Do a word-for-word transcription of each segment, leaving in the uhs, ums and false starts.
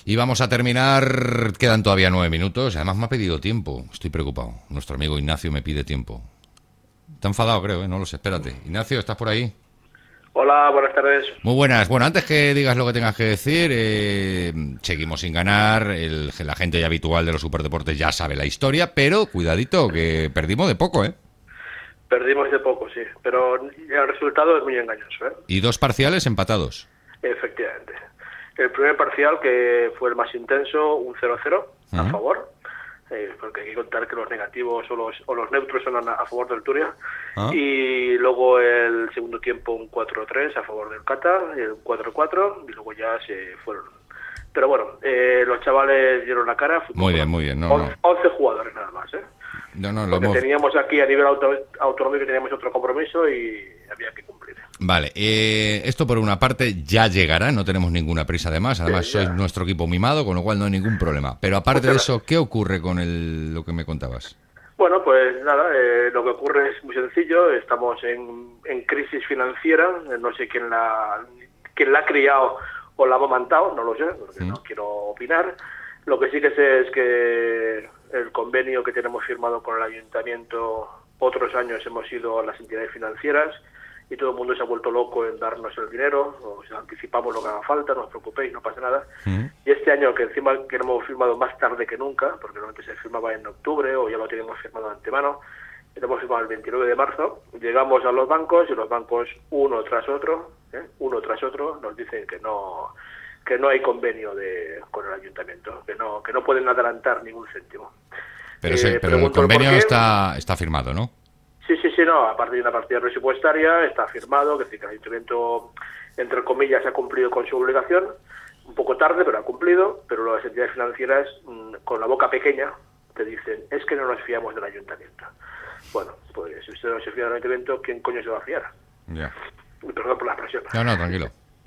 Y vamos a terminar, quedan todavía nueve minutos, además me ha pedido tiempo, estoy preocupado. Nuestro amigo Ignacio me pide tiempo. Está enfadado, creo, ¿eh? No lo sé, espérate. Ignacio, ¿estás por ahí? Hola, buenas tardes. Muy buenas. Bueno, antes que digas lo que tengas que decir, eh, seguimos sin ganar. El, la gente ya habitual de los superdeportes ya sabe la historia, pero cuidadito, que perdimos de poco, ¿eh? Perdimos de poco, sí, pero el resultado es muy engañoso, ¿eh? Y dos parciales empatados. Efectivamente. El primer parcial, que fue el más intenso, un cero cero uh-huh. a favor, eh, porque hay que contar que los negativos o los, o los neutros son a, a favor del Turia. ¿Ah? Y luego el segundo tiempo un cuatro tres a favor del Qatar, el cuatro cuatro, y luego ya se fueron. Pero bueno, eh, los chavales dieron la cara. Muy bien, muy bien. No, once, no. once jugadores nada más, ¿eh? No, no, lo Porque hemos... teníamos aquí a nivel auto, autonómico teníamos otro compromiso y había que cumplir. Vale, eh, esto por una parte ya llegará, no tenemos ninguna prisa además, además sí, sois nuestro equipo mimado, con lo cual no hay ningún problema. Pero aparte de eso, ¿qué ocurre con el, lo que me contabas? Bueno, pues nada, eh, lo que ocurre es muy sencillo, estamos en, en crisis financiera, no sé quién la, quién la ha criado o la ha amamantado, no lo sé, porque ¿Mm? no quiero opinar. Lo que sí que sé es que el convenio que tenemos firmado con el ayuntamiento, otros años hemos ido a las entidades financieras y todo el mundo se ha vuelto loco en darnos el dinero, o sea, anticipamos lo que haga falta, no os preocupéis, no pasa nada. ¿Mm? Y este año, que encima que lo hemos firmado más tarde que nunca, porque normalmente se firmaba en octubre o ya lo teníamos firmado de antemano, lo hemos firmado el veintinueve de marzo, llegamos a los bancos y los bancos uno tras otro, ¿eh? uno tras otro, nos dicen que no que no hay convenio de con el ayuntamiento, que no que no pueden adelantar ningún céntimo. Pero, sí, eh, pero el convenio está está firmado, ¿no? Sí, sí, sí, no, a partir de una partida presupuestaria está firmado, que, es decir, que el ayuntamiento, entre comillas, ha cumplido con su obligación, un poco tarde, pero ha cumplido, pero las entidades financieras, con la boca pequeña, te dicen, es que no nos fiamos del ayuntamiento. Bueno, pues si usted no se fía del ayuntamiento, ¿quién coño se va a fiar? Ya. Perdón por la expresión. No, no, tranquilo.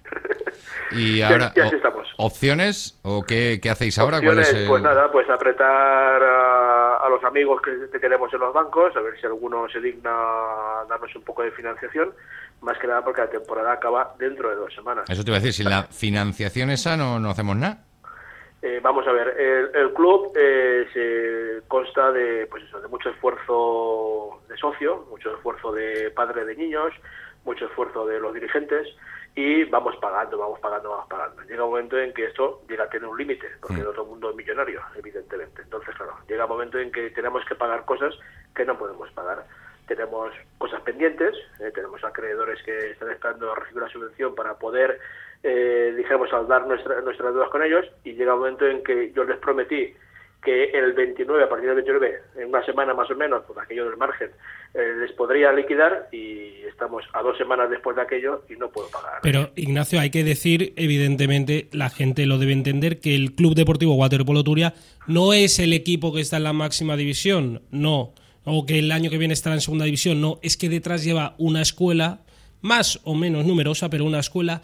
Y ahora, ya, ya estamos. ¿opciones? ¿O qué, qué hacéis ahora? Opciones, ¿Cuál es el... Pues nada, pues apretar a, a los amigos que, que tenemos en los bancos, a ver si alguno se digna a darnos un poco de financiación, más que nada porque la temporada acaba dentro de dos semanas. Eso te iba a decir, sin la financiación esa no, no hacemos nada. Eh, vamos a ver, el, el club eh, se consta de, pues eso, de mucho esfuerzo de socio, mucho esfuerzo de padre de niños, mucho esfuerzo de los dirigentes, y vamos pagando, vamos pagando, vamos pagando. Llega un momento en que esto llega a tener un límite, porque no todo el mundo es millonario, evidentemente. Entonces, claro, llega un momento en que tenemos que pagar cosas que no podemos pagar. Tenemos cosas pendientes, eh, tenemos acreedores que están esperando a recibir la subvención para poder, eh, dijéramos, saldar nuestra, nuestras deudas con ellos, y llega un momento en que yo les prometí que el veintinueve, a partir del veintinueve, en una semana más o menos, por aquello del margen, eh, les podría liquidar, y estamos a dos semanas después de aquello y no puedo pagar. Pero, Ignacio, hay que decir, evidentemente, la gente lo debe entender, que el Club Deportivo Waterpolo Turia no es el equipo que está en la máxima división, no, o que el año que viene estará en segunda división, no, es que detrás lleva una escuela, más o menos numerosa, pero una escuela,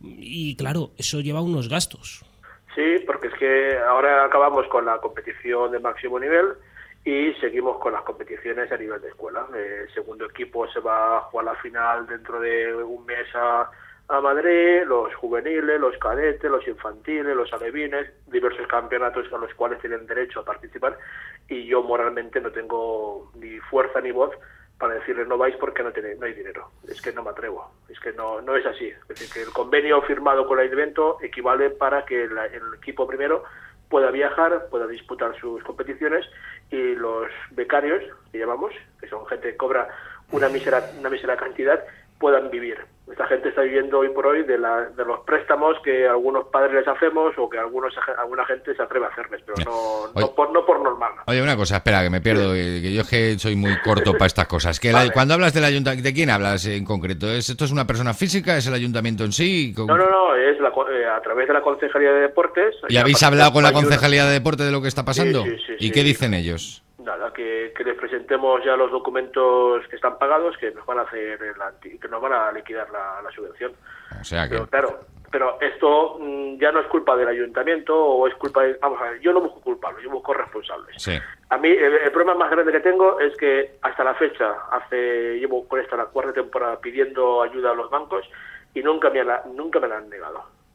y claro, eso lleva unos gastos. Sí, porque es que ahora acabamos con la competición de máximo nivel y seguimos con las competiciones a nivel de escuela. El segundo equipo se va a jugar la final dentro de un mes a, a Madrid, los juveniles, los cadetes, los infantiles, los alevines, diversos campeonatos a los cuales tienen derecho a participar, y yo moralmente no tengo ni fuerza ni voz para decirles no vais porque no, tenéis, no hay dinero. Es que no me atrevo, es que no no es así. Es decir, que el convenio firmado con el evento equivale para que la, el equipo primero pueda viajar, pueda disputar sus competiciones, y los becarios, que llamamos, que son gente que cobra una mísera, una mísera cantidad, puedan vivir. Esta gente está viviendo hoy por hoy de, la, de los préstamos que algunos padres les hacemos o que algunos alguna gente se atreve a hacerles, pero no, no, por, no por normal. Oye, una cosa, espera, que me pierdo, que yo es que soy muy corto para estas cosas. Que vale. la, cuando hablas del ayuntamiento, ¿de quién hablas en concreto? ¿Es, ¿Esto es una persona física? ¿Es el ayuntamiento en sí? No, no, no, es la, eh, a través de la Concejalía de Deportes. ¿Y habéis hablado con la Concejalía de Deportes de lo que está pasando? Sí, sí, sí, ¿Y sí. qué dicen ellos? Nada, que, que les presentemos ya los documentos que están pagados, que nos van a hacer el, que nos van a liquidar la, la subvención. O sea que... Pero claro, pero esto mmm, ya no es culpa del ayuntamiento, o es culpa de, vamos a ver, yo no busco culpables, yo busco responsables. Sí. A mí el, el problema más grande que tengo es que hasta la fecha, hace llevo con esta la cuarta temporada pidiendo ayuda a los bancos y nunca me la, nunca me la han negado.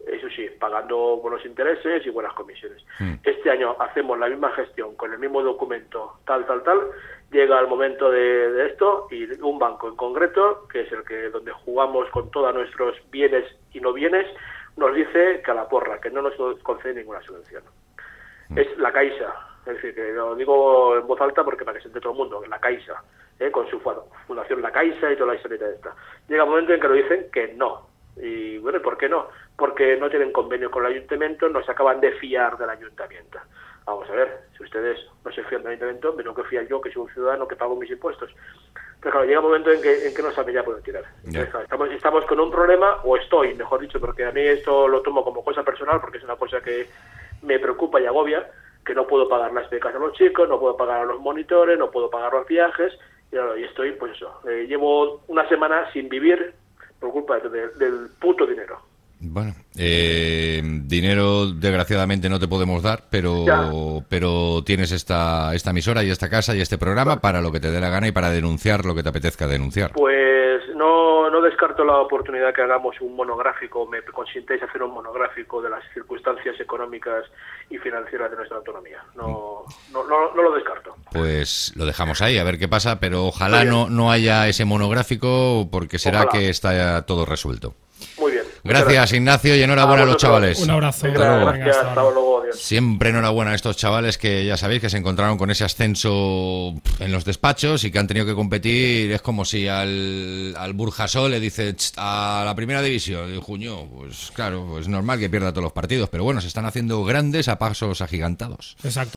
eso sí, pagando buenos intereses y buenas comisiones. Mm. Este año hacemos la misma gestión con el mismo documento, tal, tal, tal, llega el momento de, de esto y un banco en concreto, que es el que donde jugamos con todos nuestros bienes y no bienes, nos dice que a la porra, que no nos concede ninguna subvención. Mm. Es la Caixa, es decir, que lo digo en voz alta porque para que se entere todo el mundo, la Caixa, ¿eh? Con su fundación La Caixa y toda la historia de esta. Llega un momento en que nos dicen que no. Y bueno, ¿por qué no? Porque no tienen convenio con el ayuntamiento, no se acaban de fiar del ayuntamiento. Vamos a ver, si ustedes no se fían del ayuntamiento, me tengo que fiar yo, que soy un ciudadano que pago mis impuestos. Pero claro, llega un momento en que, en que no saben ya por tirar. Entonces, claro, estamos, estamos con un problema, o estoy, mejor dicho, porque a mí esto lo tomo como cosa personal, porque es una cosa que me preocupa y agobia, que no puedo pagar las becas a los chicos, no puedo pagar a los monitores, no puedo pagar los viajes, y, y estoy, pues eso, eh, llevo una semana sin vivir por culpa de, de, del puto dinero. Bueno, eh, dinero desgraciadamente no te podemos dar, pero ya. pero tienes esta esta emisora y esta casa y este programa bueno. para lo que te dé la gana y para denunciar lo que te apetezca denunciar. Pues no, no descarto la oportunidad que hagamos un monográfico, me consintáis hacer un monográfico de las circunstancias económicas y financieras de nuestra autonomía. No, no, no, no lo descarto. Pues lo dejamos ahí, a ver qué pasa, pero ojalá no, no haya ese monográfico porque será ojalá. que está ya todo resuelto. Muy bien. Gracias, gracias, Ignacio, y enhorabuena a, a los chavales. Un abrazo. Venga, gracias, Venga, hasta, hasta luego. Adiós. Siempre enhorabuena a estos chavales que ya sabéis que se encontraron con ese ascenso en los despachos y que han tenido que competir. Es como si al, al Burjasol le dice a la primera división, de Juño, pues claro, es normal que pierda todos los partidos, pero bueno, se están haciendo grandes a pasos agigantados. Exacto.